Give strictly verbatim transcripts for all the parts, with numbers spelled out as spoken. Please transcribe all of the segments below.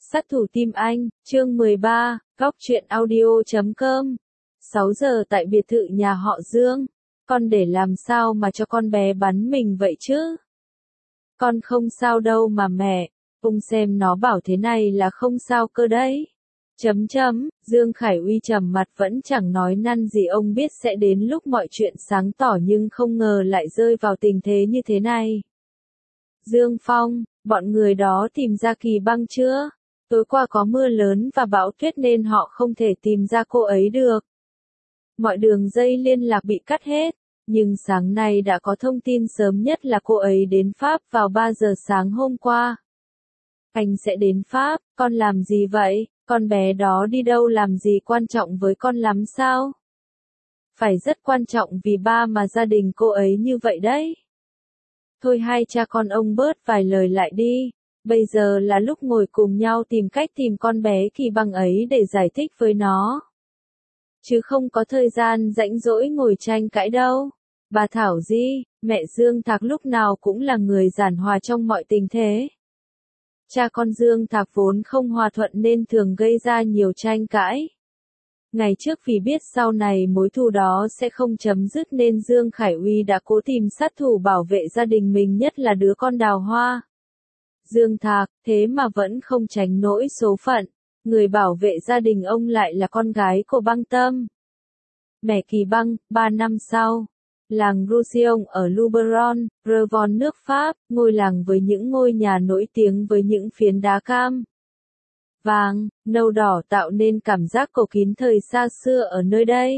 Sát thủ tim anh, chương mười ba, góc truyện audio chấm com. sáu giờ tại biệt thự nhà họ Dương. Con để làm sao mà cho con bé bắn mình vậy chứ? Con không sao đâu mà mẹ, ông xem nó bảo thế này là không sao cơ đấy. Chấm chấm, Dương Khải Uy trầm mặt vẫn chẳng nói năn gì, ông biết sẽ đến lúc mọi chuyện sáng tỏ nhưng không ngờ lại rơi vào tình thế như thế này. Dương Phong, bọn người đó tìm ra Kỳ Băng chưa? Tối qua có mưa lớn và bão tuyết nên họ không thể tìm ra cô ấy được. Mọi đường dây liên lạc bị cắt hết, nhưng sáng nay đã có thông tin sớm nhất là cô ấy đến Pháp vào ba giờ sáng hôm qua. Anh sẽ đến Pháp, con làm gì vậy? Con bé đó đi đâu làm gì quan trọng với con lắm sao? Phải rất quan trọng vì ba mà gia đình cô ấy như vậy đấy. Thôi hai cha con ông bớt vài lời lại đi. Bây giờ là lúc ngồi cùng nhau tìm cách tìm con bé Kỳ Băng ấy để giải thích với nó. Chứ không có thời gian rãnh rỗi ngồi tranh cãi đâu. Bà Thảo Di, mẹ Dương Thạc lúc nào cũng là người giản hòa trong mọi tình thế. Cha con Dương Thạc vốn không hòa thuận nên thường gây ra nhiều tranh cãi. Ngày trước vì biết sau này mối thù đó sẽ không chấm dứt nên Dương Khải Uy đã cố tìm sát thủ bảo vệ gia đình mình, nhất là đứa con Đào Hoa. Dương Thạc, thế mà vẫn không tránh nổi số phận, người bảo vệ gia đình ông lại là con gái của Băng Tâm. Mẹ Kỳ Băng, ba năm sau, làng Roussillon ở Luberon, Revon nước Pháp, ngôi làng với những ngôi nhà nổi tiếng với những phiến đá cam vàng, nâu đỏ tạo nên cảm giác cổ kín thời xa xưa ở nơi đây.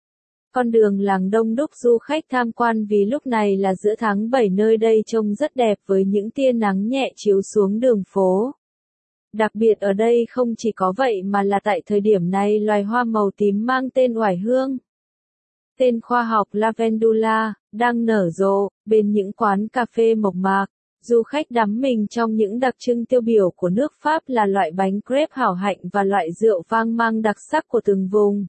Con đường làng đông đúc du khách tham quan vì lúc này là giữa tháng bảy, nơi đây trông rất đẹp với những tia nắng nhẹ chiếu xuống đường phố. Đặc biệt ở đây không chỉ có vậy mà là tại thời điểm này loài hoa màu tím mang tên oải hương, tên khoa học Lavendula, đang nở rộ, bên những quán cà phê mộc mạc. Du khách đắm mình trong những đặc trưng tiêu biểu của nước Pháp là loại bánh crepe hảo hạnh và loại rượu vang mang đặc sắc của từng vùng.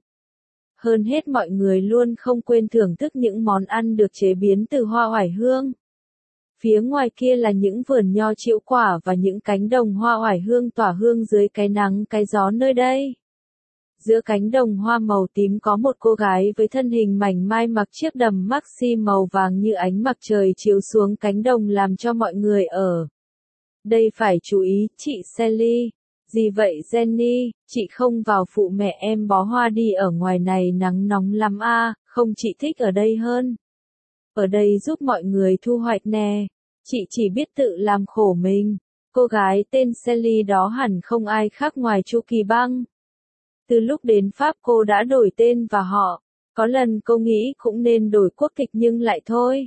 Hơn hết mọi người luôn không quên thưởng thức những món ăn được chế biến từ hoa oải hương. Phía ngoài kia là những vườn nho trĩu quả và những cánh đồng hoa oải hương tỏa hương dưới cái nắng cái gió nơi đây. Giữa cánh đồng hoa màu tím có một cô gái với thân hình mảnh mai mặc chiếc đầm maxi màu vàng như ánh mặt trời chiếu xuống cánh đồng làm cho mọi người ở đây phải chú ý. Chị Sally, gì vậy Jenny, chị không vào phụ mẹ em bó hoa đi, ở ngoài này nắng nóng lắm à, không chị thích ở đây hơn. Ở đây giúp mọi người thu hoạch nè, chị chỉ biết tự làm khổ mình. Cô gái tên Sally đó hẳn không ai khác ngoài Chu Kỳ Băng. Từ lúc đến Pháp cô đã đổi tên và họ. Có lần cô nghĩ cũng nên đổi quốc tịch nhưng lại thôi.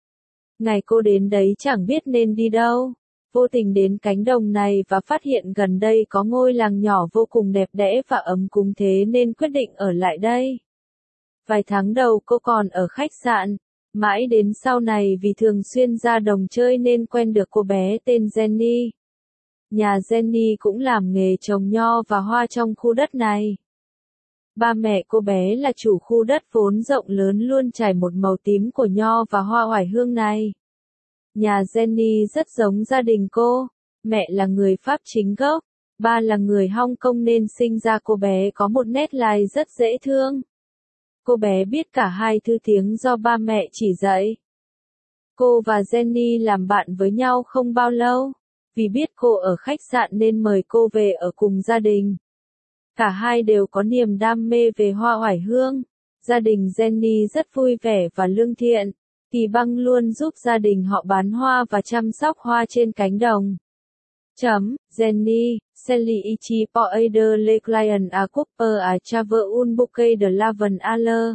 Ngày cô đến đấy chẳng biết nên đi đâu. Vô tình đến cánh đồng này và phát hiện gần đây có ngôi làng nhỏ vô cùng đẹp đẽ và ấm cúng, thế nên quyết định ở lại đây. Vài tháng đầu cô còn ở khách sạn. Mãi đến sau này vì thường xuyên ra đồng chơi nên quen được cô bé tên Jenny. Nhà Jenny cũng làm nghề trồng nho và hoa trong khu đất này. Ba mẹ cô bé là chủ khu đất vốn rộng lớn luôn trải một màu tím của nho và hoa oải hương này. Nhà Jenny rất giống gia đình cô. Mẹ là người Pháp chính gốc, ba là người Hong Kong nên sinh ra cô bé có một nét lai rất dễ thương. Cô bé biết cả hai thứ tiếng do ba mẹ chỉ dạy. Cô và Jenny làm bạn với nhau không bao lâu. Vì biết cô ở khách sạn nên mời cô về ở cùng gia đình. Cả hai đều có niềm đam mê về hoa oải hương. Gia đình Jenny rất vui vẻ và lương thiện. Kỳ Băng luôn giúp gia đình họ bán hoa và chăm sóc hoa trên cánh đồng. Chấm, Jenny, Sally ichi poeder le client a cooper a chave un bouquet de lavender aller.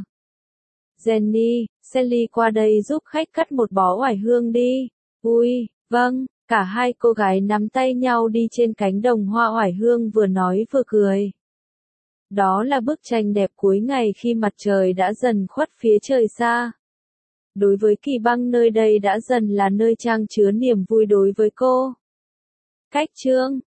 Jenny, Sally qua đây giúp khách cắt một bó oải hương đi. Ui, vâng. Cả hai cô gái nắm tay nhau đi trên cánh đồng hoa oải hương, vừa nói vừa cười. Đó là bức tranh đẹp cuối ngày khi mặt trời đã dần khuất phía trời xa. Đối với Kỳ Băng, nơi đây đã dần là nơi trang chứa niềm vui đối với cô. Cách chương